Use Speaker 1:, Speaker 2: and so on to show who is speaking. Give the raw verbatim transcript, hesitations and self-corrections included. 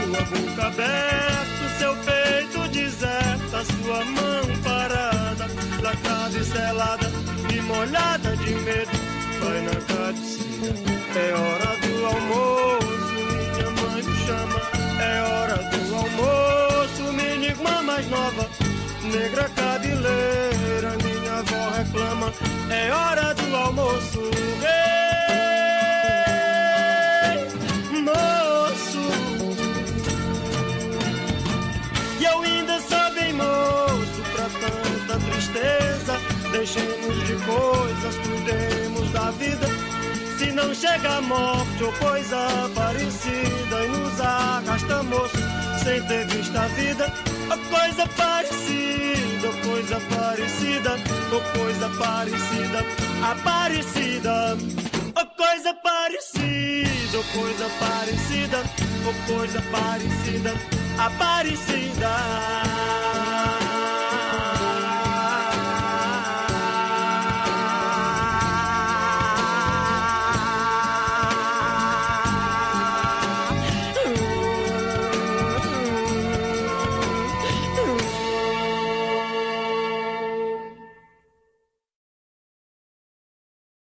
Speaker 1: sua boca aberta, seu peito deserto, a sua mão parada, lacrada e selada e molhada de medo, vai na cabeceira. É hora do almoço, minha mãe me chama. É hora do almoço, minha irmã mais nova, negra cabeleira, minha avó reclama. É hora do almoço, ei, moço. E eu ainda sou bem moço pra tanta tristeza. Deixemos de coisas, cuidemos da vida. Se não chega a morte ou coisa parecida e nos arrasta, moço, sem ter visto a vida. Ou coisa parecida, ou coisa parecida, ou coisa parecida, aparecida. Ou coisa parecida, ou coisa parecida, ou coisa parecida, aparecida.